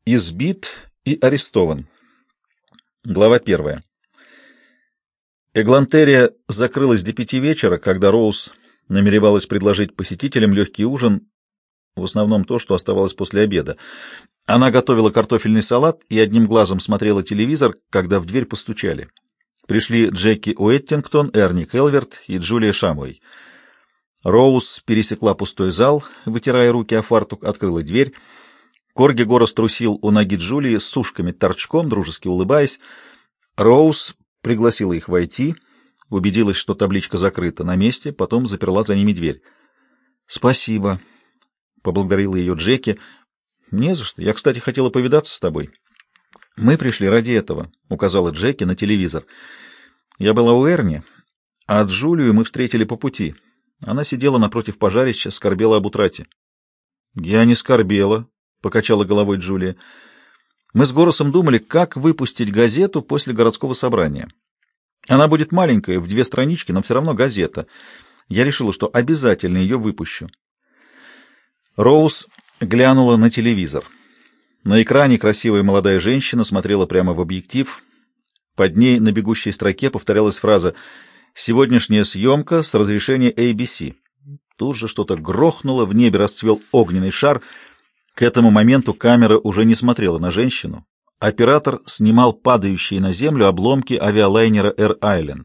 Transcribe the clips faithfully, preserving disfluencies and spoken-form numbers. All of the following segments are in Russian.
Избит и арестован. Глава первая. Эглантерия закрылась до пяти вечера, когда Роуз намеревалась предложить посетителям легкий ужин, в основном то, что оставалось после обеда. Она готовила картофельный салат и одним глазом смотрела телевизор, когда в дверь постучали. Пришли Джеки Уэттингтон, Эрни Келверт и Джулия Шамуэй. Роуз пересекла пустой зал, вытирая руки о фартук, открыла дверь. Корги Горос трусил у ноги Джулии с сушками-торчком, дружески улыбаясь. Роуз пригласила их войти, убедилась, что табличка закрыта на месте, потом заперла за ними дверь. — Спасибо, — поблагодарила ее Джеки. — Не за что. Я, кстати, хотела повидаться с тобой. — Мы пришли ради этого, — указала Джеки на телевизор. Я была у Эрни, а Джулию мы встретили по пути. Она сидела напротив пожарища, скорбела об утрате. — Я не скорбела, — покачала головой Джулия. Мы с Горосом думали, как выпустить газету после городского собрания. Она будет маленькая, в две странички, но все равно газета. Я решила, что обязательно ее выпущу. Роуз глянула на телевизор. На экране красивая молодая женщина смотрела прямо в объектив. Под ней на бегущей строке повторялась фраза «Сегодняшняя съемка с разрешения эй би си». Тут же что-то грохнуло, в небе расцвел огненный шар. К этому моменту камера уже не смотрела на женщину. Оператор снимал падающие на землю обломки авиалайнера Air Island.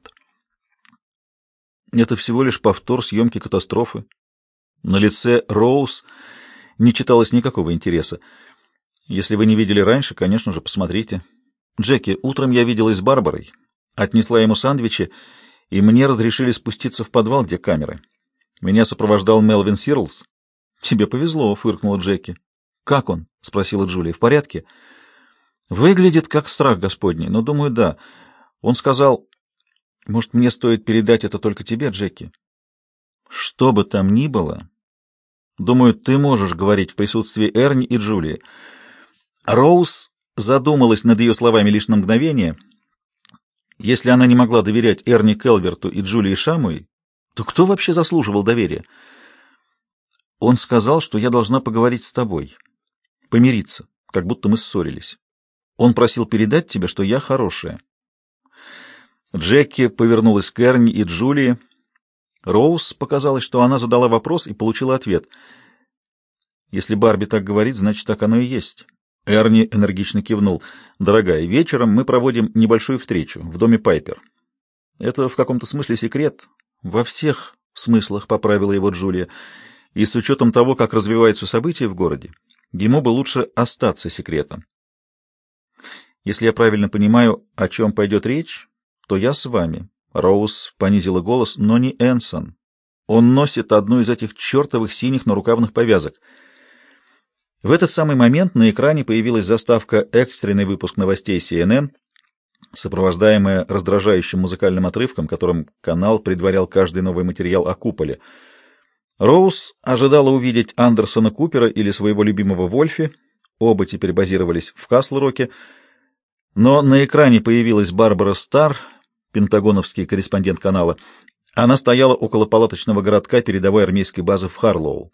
Это всего лишь повтор съемки катастрофы. На лице Роуз не читалось никакого интереса. Если вы не видели раньше, конечно же, посмотрите. Джеки, утром я виделась с Барбарой, отнесла ему сэндвичи, и мне разрешили спуститься в подвал, где камеры. Меня сопровождал Мелвин Сирлс. Тебе повезло, фыркнула Джеки. Как он? Спросила Джулия. В порядке? Выглядит как страх Господний, но, думаю, да. Он сказал, может, мне стоит передать это только тебе, Джеки? Что бы там ни было, думаю, ты можешь говорить в присутствии Эрни и Джулии. Роуз задумалась над ее словами лишь на мгновение. Если она не могла доверять Эрни Келверту и Джулии Шамуэй, то кто вообще заслуживал доверия? Он сказал, что я должна поговорить с тобой, помириться, как будто мы ссорились. Он просил передать тебе, что я хорошая. Джеки повернулась к Эрни и Джулии. Роуз показалось, что она задала вопрос и получила ответ. Если Барби так говорит, значит, так оно и есть. Эрни энергично кивнул. Дорогая, вечером мы проводим небольшую встречу в доме Пайпер. Это в каком-то смысле секрет. Во всех смыслах, поправила его Джулия. И с учетом того, как развиваются события в городе, ему бы лучше остаться секретом. Если я правильно понимаю, о чем пойдет речь, то я с вами. Роуз понизила голос, но не Энсон. Он носит одну из этих чертовых синих нарукавных повязок. В этот самый момент на экране появилась заставка «Экстренный выпуск новостей си эн эн», сопровождаемая раздражающим музыкальным отрывком, которым канал предварял каждый новый материал о куполе. Роуз ожидала увидеть Андерсона Купера или своего любимого Вольфи, оба теперь базировались в Касл-Роке, но на экране появилась Барбара Стар, пентагоновский корреспондент канала. Она стояла около палаточного городка передовой армейской базы в Харлоу.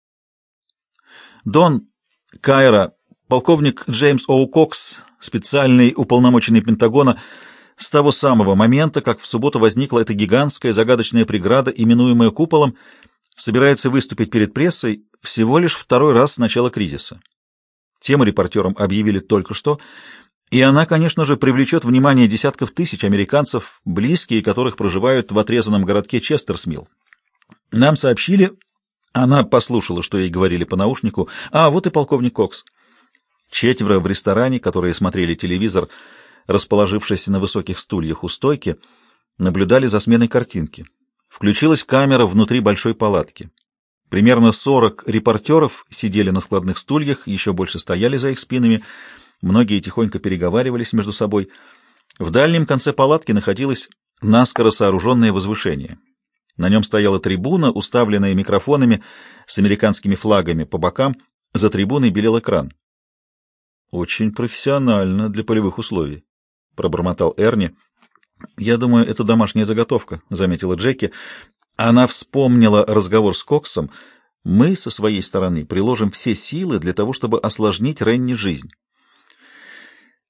Дон Кайра, полковник Джеймс Оу Кокс, специальный уполномоченный Пентагона, с того самого момента, как в субботу возникла эта гигантская загадочная преграда, именуемая куполом, собирается выступить перед прессой всего лишь второй раз с начала кризиса. Тему репортерам объявили только что, и она, конечно же, привлечет внимание десятков тысяч американцев, близкие которых проживают в отрезанном городке Честерсмилл. Нам сообщили, она послушала, что ей говорили по наушнику, а вот и полковник Кокс. Четверо в ресторане, которые смотрели телевизор, расположившись на высоких стульях у стойки, наблюдали за сменой картинки. Включилась камера внутри большой палатки. Примерно сорок репортеров сидели на складных стульях, еще больше стояли за их спинами. Многие тихонько переговаривались между собой. В дальнем конце палатки находилось наскоро сооруженное возвышение. На нем стояла трибуна, уставленная микрофонами с американскими флагами по бокам. За трибуной белел экран. «Очень профессионально для полевых условий», — пробормотал Эрни. «Я думаю, это домашняя заготовка», — заметила Джеки. Она вспомнила разговор с Коксом. «Мы, со своей стороны, приложим все силы для того, чтобы осложнить Ренни жизнь».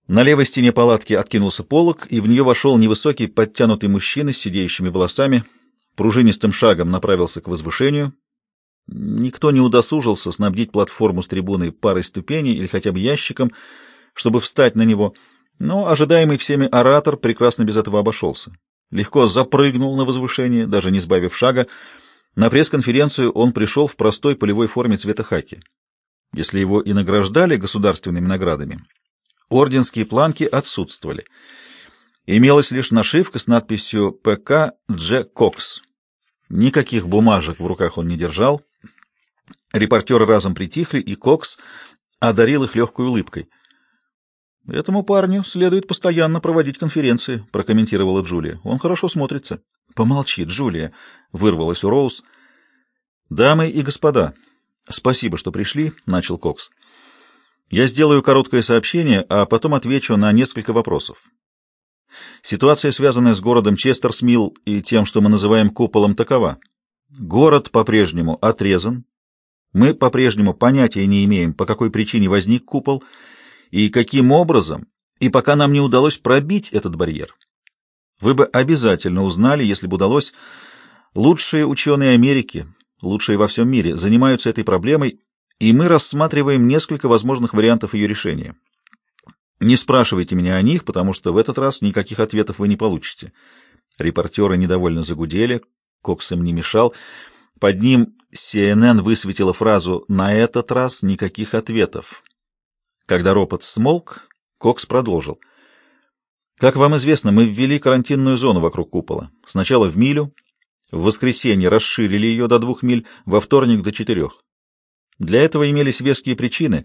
На левой стене палатки откинулся полог, и в нее вошел невысокий подтянутый мужчина с сидеющими волосами, пружинистым шагом направился к возвышению. Никто не удосужился снабдить платформу с трибуной парой ступеней или хотя бы ящиком, чтобы встать на него, но ожидаемый всеми оратор прекрасно без этого обошелся. Легко запрыгнул на возвышение, даже не сбавив шага. На пресс-конференцию он пришел в простой полевой форме цвета хаки. Если его и награждали государственными наградами, орденские планки отсутствовали. Имелась лишь нашивка с надписью «П К Дж Кокс». Никаких бумажек в руках он не держал. Репортеры разом притихли, и Кокс одарил их легкой улыбкой. «Этому парню следует постоянно проводить конференции», — прокомментировала Джулия. «Он хорошо смотрится». «Помолчи, Джулия», — вырвалась у Роуз. «Дамы и господа, спасибо, что пришли», — начал Кокс. «Я сделаю короткое сообщение, а потом отвечу на несколько вопросов. Ситуация, связанная с городом Честерсмилл и тем, что мы называем куполом, такова. Город по-прежнему отрезан. Мы по-прежнему понятия не имеем, по какой причине возник купол и каким образом, и пока нам не удалось пробить этот барьер. Вы бы обязательно узнали, если бы удалось. Лучшие ученые Америки, лучшие во всем мире, занимаются этой проблемой, и мы рассматриваем несколько возможных вариантов ее решения. Не спрашивайте меня о них, потому что в этот раз никаких ответов вы не получите». Репортеры недовольно загудели, Кокс им не мешал. Под ним Си Эн Эн высветила фразу «На этот раз никаких ответов». Когда ропот смолк, Кокс продолжил. «Как вам известно, мы ввели карантинную зону вокруг купола. Сначала в милю, в воскресенье расширили ее до двух миль, во вторник до четырех. Для этого имелись веские причины,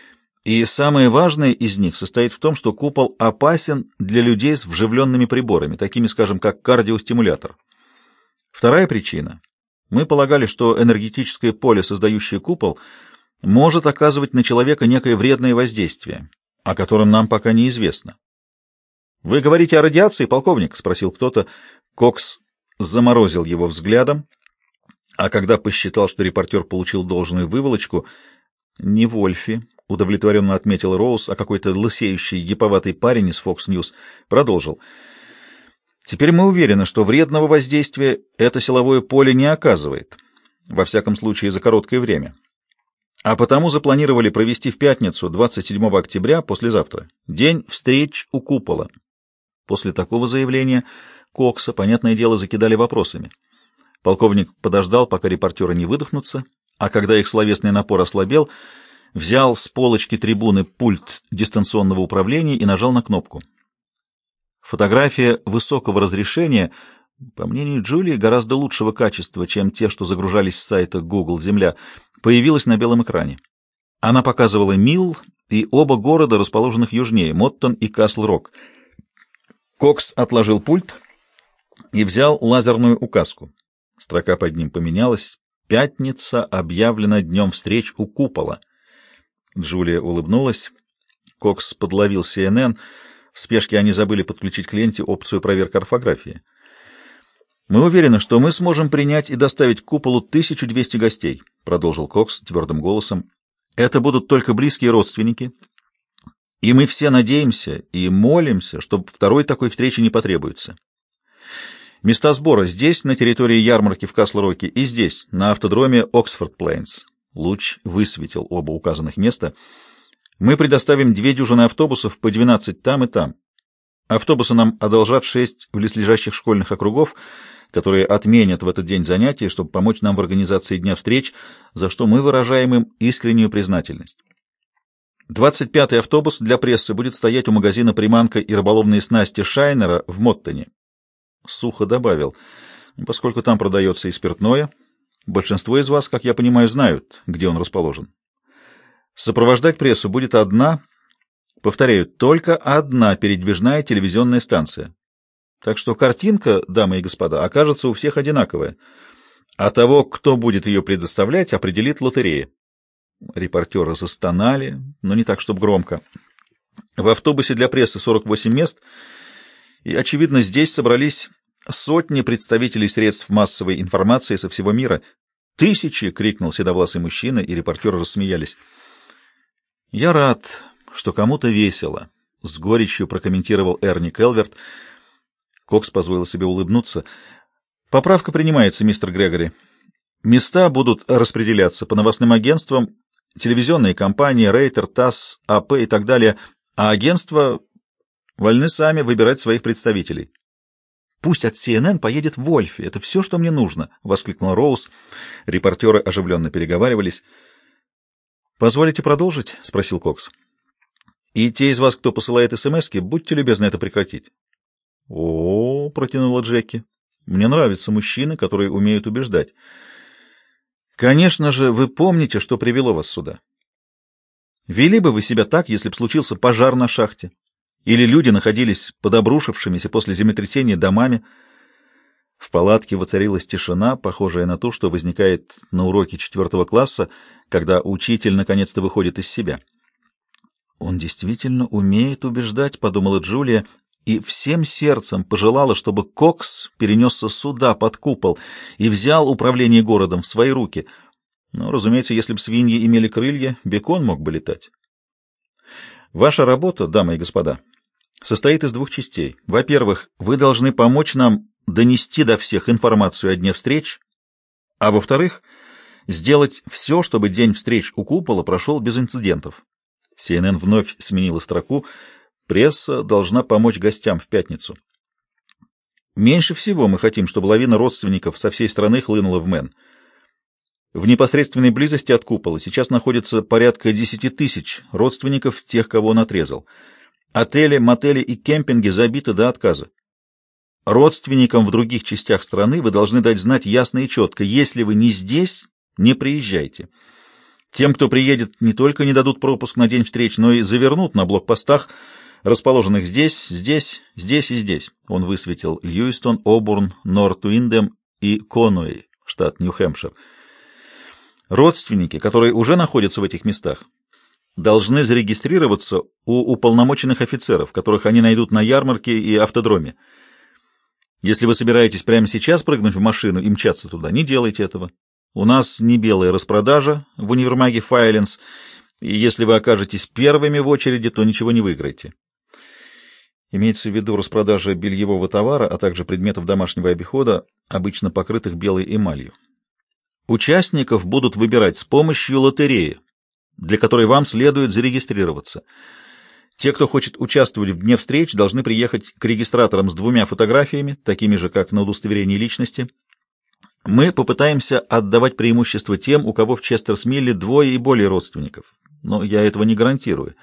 и самое важное из них состоит в том, что купол опасен для людей с вживленными приборами, такими, скажем, как кардиостимулятор. Вторая причина. Мы полагали, что энергетическое поле, создающее купол, может оказывать на человека некое вредное воздействие, о котором нам пока неизвестно. «Вы говорите о радиации, полковник?» — спросил кто-то. Кокс заморозил его взглядом, а когда посчитал, что репортер получил должную выволочку, «Не Вольфи», — удовлетворенно отметил Роуз, а какой-то лысеющий гиповатый парень из Fox News продолжил. «Теперь мы уверены, что вредного воздействия это силовое поле не оказывает, во всяком случае за короткое время. А потому запланировали провести в пятницу, двадцать седьмого октября, послезавтра, день встреч у купола». После такого заявления Кокса, понятное дело, закидали вопросами. Полковник подождал, пока репортеры не выдохнутся, а когда их словесный напор ослабел, взял с полочки трибуны пульт дистанционного управления и нажал на кнопку. Фотография высокого разрешения, по мнению Джулии, гораздо лучшего качества, чем те, что загружались с сайта Google Земля, появилась на белом экране. Она показывала Милл и оба города, расположенных южнее, Моттон и Касл-Рок. Кокс отложил пульт и взял лазерную указку. Строка под ним поменялась. «Пятница объявлена днем встреч у купола». Джулия улыбнулась. Кокс подловил Си Эн Эн. В спешке они забыли подключить к ленте опцию проверки орфографии. «Мы уверены, что мы сможем принять и доставить к куполу тысячу двести гостей», — продолжил Кокс твердым голосом. «Это будут только близкие родственники. И мы все надеемся и молимся, чтобы второй такой встречи не потребуется. Места сбора здесь, на территории ярмарки в Касл-Роке, и здесь, на автодроме Оксфорд-Плейнс». Луч высветил оба указанных места. «Мы предоставим две дюжины автобусов по двенадцать там и там. Автобусы нам одолжат шесть близлежащих школьных округов, которые отменят в этот день занятия, чтобы помочь нам в организации дня встреч, за что мы выражаем им искреннюю признательность. двадцать пятый автобус для прессы будет стоять у магазина «Приманка и рыболовные снасти» Шайнера в Моттоне». Сухо добавил: «Поскольку там продается и спиртное, большинство из вас, как я понимаю, знают, где он расположен. Сопровождать прессу будет одна, повторяю, только одна передвижная телевизионная станция. Так что картинка, дамы и господа, окажется у всех одинаковая, а того, кто будет ее предоставлять, определит лотерея». Репортеры застонали, но не так, чтобы громко. В автобусе для прессы сорок восемь мест, и, очевидно, здесь собрались сотни представителей средств массовой информации со всего мира. «Тысячи!» — крикнул седовласый мужчина, и репортеры рассмеялись. «Я рад, что кому-то весело», — — с горечью прокомментировал Эрни Келверт. Кокс позволил себе улыбнуться. «Поправка принимается, мистер Грегори. Места будут распределяться по новостным агентствам, телевизионные компании, Рейтер, ТАСС, АП и так далее, а агентства вольны сами выбирать своих представителей». «Пусть от Си Эн Эн поедет Вольфи. Это все, что мне нужно», — воскликнул Роуз. Репортеры оживленно переговаривались. «Позволите продолжить?» — спросил Кокс. «И те из вас, кто посылает эс-эм-эски, будьте любезны это прекратить». «О-о-о», — протянула Джеки, — «мне нравятся мужчины, которые умеют убеждать. Конечно же, вы помните, что привело вас сюда. Вели бы вы себя так, если б случился пожар на шахте, или люди находились под обрушившимися после землетрясения домами». В палатке воцарилась тишина, похожая на ту, что возникает на уроке четвертого класса, когда учитель наконец-то выходит из себя. «Он действительно умеет убеждать», — подумала Джулия, и всем сердцем пожелала, чтобы Кокс перенесся сюда, под купол, и взял управление городом в свои руки. Но, разумеется, если бы свиньи имели крылья, бекон мог бы летать. Ваша работа, дамы и господа, состоит из двух частей. Во-первых, вы должны помочь нам донести до всех информацию о дне встреч, а во-вторых, сделать все, чтобы день встреч у купола прошел без инцидентов. Си Эн Эн вновь сменила строку. Пресса должна помочь гостям в пятницу. Меньше всего мы хотим, чтобы лавина родственников со всей страны хлынула в Мэн. В непосредственной близости от купола сейчас находится порядка десяти тысяч родственников тех, кого он отрезал. Отели, мотели и кемпинги забиты до отказа. Родственникам в других частях страны вы должны дать знать ясно и четко: если вы не здесь, не приезжайте. Тем, кто приедет, не только не дадут пропуск на день встреч, но и завернут на блокпостах, расположенных здесь, здесь, здесь и здесь. Он высветил Льюистон, Обурн, Норт-Уиндем и Конуэй, штат Нью-Хэмпшир. Родственники, которые уже находятся в этих местах, должны зарегистрироваться у уполномоченных офицеров, которых они найдут на ярмарке и автодроме. Если вы собираетесь прямо сейчас прыгнуть в машину и мчаться туда, не делайте этого. У нас не белая распродажа в универмаге Файленс, и если вы окажетесь первыми в очереди, то ничего не выиграете. Имеется в виду распродажа бельевого товара, а также предметов домашнего обихода, обычно покрытых белой эмалью. Участников будут выбирать с помощью лотереи, для которой вам следует зарегистрироваться. Те, кто хочет участвовать в дне встреч, должны приехать к регистраторам с двумя фотографиями, такими же, как на удостоверении личности. Мы попытаемся отдавать преимущество тем, у кого в Честерс-Милле двое и более родственников, но я этого не гарантирую.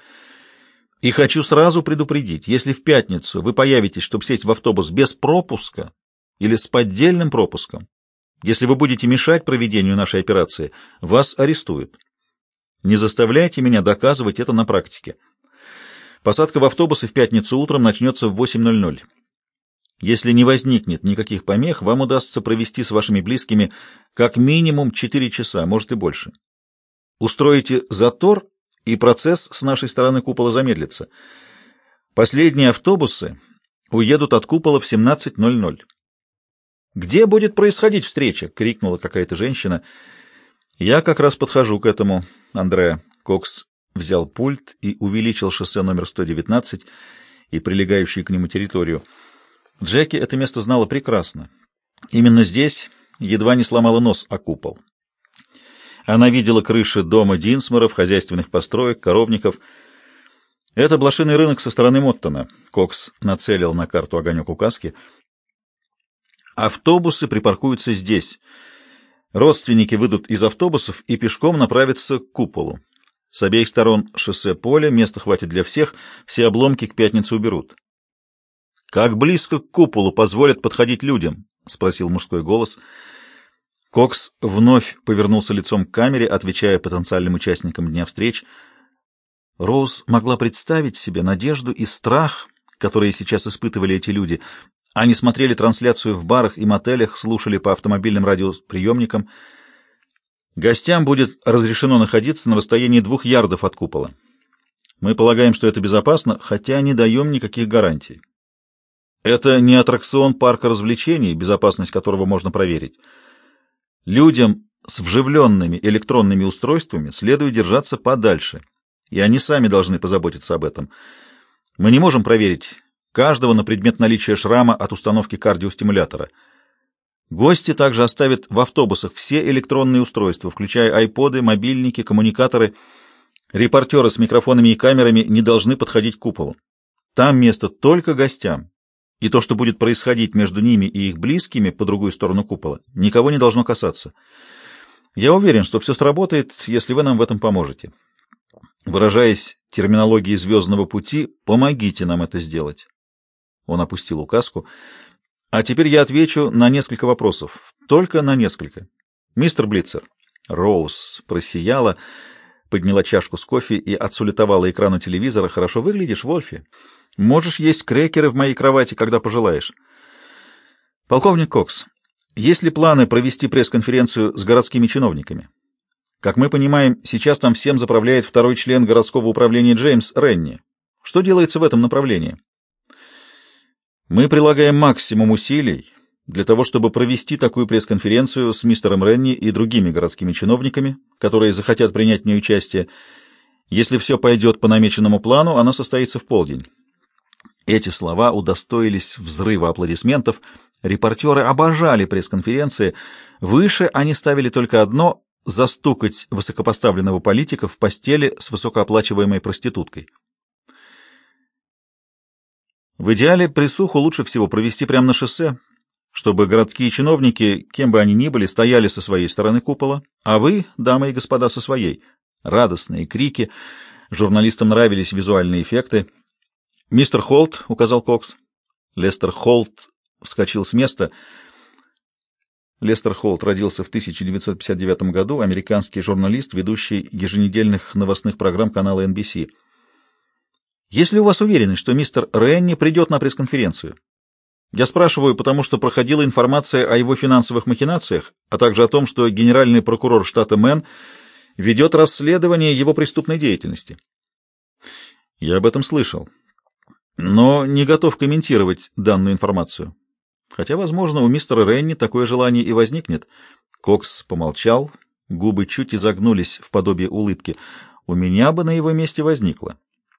И хочу сразу предупредить, если в пятницу вы появитесь, чтобы сесть в автобус без пропуска или с поддельным пропуском, если вы будете мешать проведению нашей операции, вас арестуют. Не заставляйте меня доказывать это на практике. Посадка в автобусы в пятницу утром начнется в восемь ноль ноль. Если не возникнет никаких помех, вам удастся провести с вашими близкими как минимум четыре часа, может и больше. Устроите затор, и процесс с нашей стороны купола замедлится. Последние автобусы уедут от купола в семнадцать ноль ноль. «Где будет происходить встреча?» — крикнула какая-то женщина. «Я как раз подхожу к этому, Андреа». Кокс взял пульт и увеличил шоссе номер сто девятнадцать и прилегающую к нему территорию. Джеки это место знала прекрасно. Именно здесь едва не сломала нос о купол. Она видела крыши дома Динсморов, хозяйственных построек, коровников. Это блошиный рынок со стороны Моттона. Кокс нацелил на карту огонек указки. Автобусы припаркуются здесь. Родственники выйдут из автобусов и пешком направятся к куполу. С обеих сторон шоссе поле, места хватит для всех, все обломки к пятнице уберут. «Как близко к куполу позволят подходить людям?» — спросил мужской голос. Кокс вновь повернулся лицом к камере, отвечая потенциальным участникам дня встреч. Роуз могла представить себе надежду и страх, которые сейчас испытывали эти люди. Они смотрели трансляцию в барах и мотелях, слушали по автомобильным радиоприемникам. Гостям будет разрешено находиться на расстоянии двух ярдов от купола. Мы полагаем, что это безопасно, хотя не даем никаких гарантий. Это не аттракцион парка развлечений, безопасность которого можно проверить. Людям с вживленными электронными устройствами следует держаться подальше, и они сами должны позаботиться об этом. Мы не можем проверить каждого на предмет наличия шрама от установки кардиостимулятора. Гости также оставят в автобусах все электронные устройства, включая айподы, мобильники, коммуникаторы. Репортеры с микрофонами и камерами не должны подходить к куполу. Там место только гостям. И то, что будет происходить между ними и их близкими по другую сторону купола, никого не должно касаться. Я уверен, что все сработает, если вы нам в этом поможете. Выражаясь терминологией «Звездного пути», помогите нам это сделать. Он опустил указку. А теперь я отвечу на несколько вопросов. Только на несколько. Мистер Блицер. Роуз просияла, подняла чашку с кофе и отсулетовала экрану телевизора. Хорошо выглядишь, Вольфи. Можешь есть крекеры в моей кровати, когда пожелаешь. Полковник Кокс, есть ли планы провести пресс-конференцию с городскими чиновниками? Как мы понимаем, сейчас там всем заправляет второй член городского управления Джеймс Ренни. Что делается в этом направлении? Мы прилагаем максимум усилий для того, чтобы провести такую пресс-конференцию с мистером Ренни и другими городскими чиновниками, которые захотят принять в ней участие. Если все пойдет по намеченному плану, она состоится в полдень. Эти слова удостоились взрыва аплодисментов. Репортеры обожали пресс-конференции. Выше они ставили только одно — застукать высокопоставленного политика в постели с высокооплачиваемой проституткой. В идеале присуху лучше всего провести прямо на шоссе, чтобы городские чиновники, кем бы они ни были, стояли со своей стороны купола, а вы, дамы и господа, со своей. Радостные крики. Журналистам нравились визуальные эффекты. «Мистер Холт», — указал Кокс. Лестер Холт вскочил с места. Лестер Холт родился в тысяча девятьсот пятьдесят девятом году, американский журналист, ведущий еженедельных новостных программ канала эн би си. «Есть ли у вас уверенность, что мистер Ренни придет на пресс-конференцию? Я спрашиваю, потому что проходила информация о его финансовых махинациях, а также о том, что генеральный прокурор штата Мэн ведет расследование его преступной деятельности». «Я об этом слышал, но не готов комментировать данную информацию. Хотя, возможно, у мистера Ренни такое желание и возникнет». Кокс помолчал, губы чуть изогнулись в подобие улыбки. «У меня бы на его месте возникло».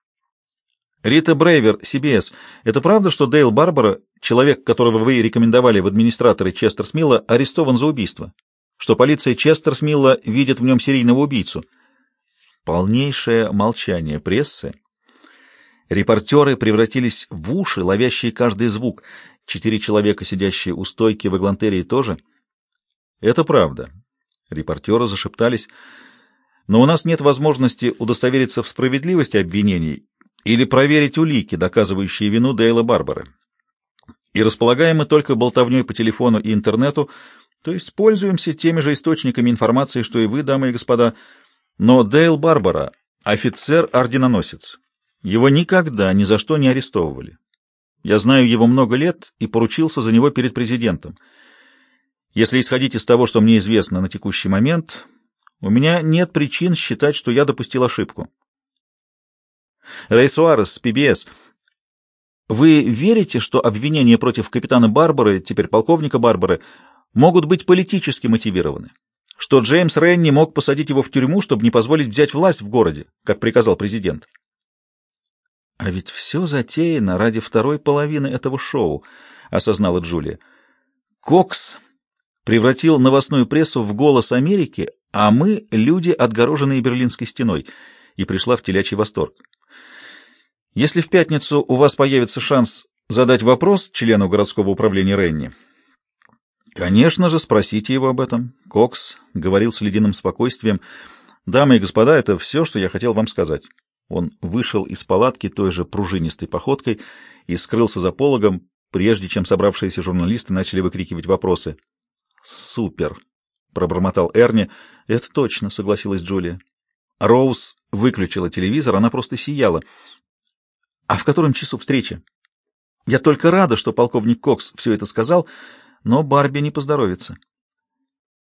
«Рита Брейвер, си би эс, это правда, что Дейл Барбара, человек, которого вы рекомендовали в администраторы Честерсмилла, арестован за убийство? Что полиция Честерсмилла видит в нем серийного убийцу?» Полнейшее молчание прессы. Репортеры превратились в уши, ловящие каждый звук. Четыре человека, сидящие у стойки в Эглантерии, тоже. «Это правда». Репортеры зашептались. «Но у нас нет возможности удостовериться в справедливости обвинений или проверить улики, доказывающие вину Дейла Барбары. И располагаем мы только болтовней по телефону и интернету, то есть пользуемся теми же источниками информации, что и вы, дамы и господа. Но Дейл Барбара — офицер-орденоносец. Его никогда ни за что не арестовывали. Я знаю его много лет и поручился за него перед президентом. Если исходить из того, что мне известно на текущий момент, у меня нет причин считать, что я допустил ошибку». Рэй Суарес, пи би эс, вы верите, что обвинения против капитана Барбары, теперь полковника Барбары, могут быть политически мотивированы? Что Джеймс Ренни мог посадить его в тюрьму, чтобы не позволить взять власть в городе, как приказал президент? А ведь все затеяно ради второй половины этого шоу, осознала Джулия. Кокс превратил новостную прессу в «Голос Америки», а мы — люди, отгороженные Берлинской стеной, и пришла в телячий восторг. Если в пятницу у вас появится шанс задать вопрос члену городского управления Ренни, конечно же, спросите его об этом. Кокс говорил с ледяным спокойствием. «Дамы и господа, это все, что я хотел вам сказать». Он вышел из палатки той же пружинистой походкой и скрылся за пологом, прежде чем собравшиеся журналисты начали выкрикивать вопросы. «Супер!» — пробормотал Эрни. «Это точно», — согласилась Джулия. Роуз выключила телевизор, она просто сияла. «А в котором часу встреча?» «Я только рада, что полковник Кокс все это сказал, но Барби не поздоровится».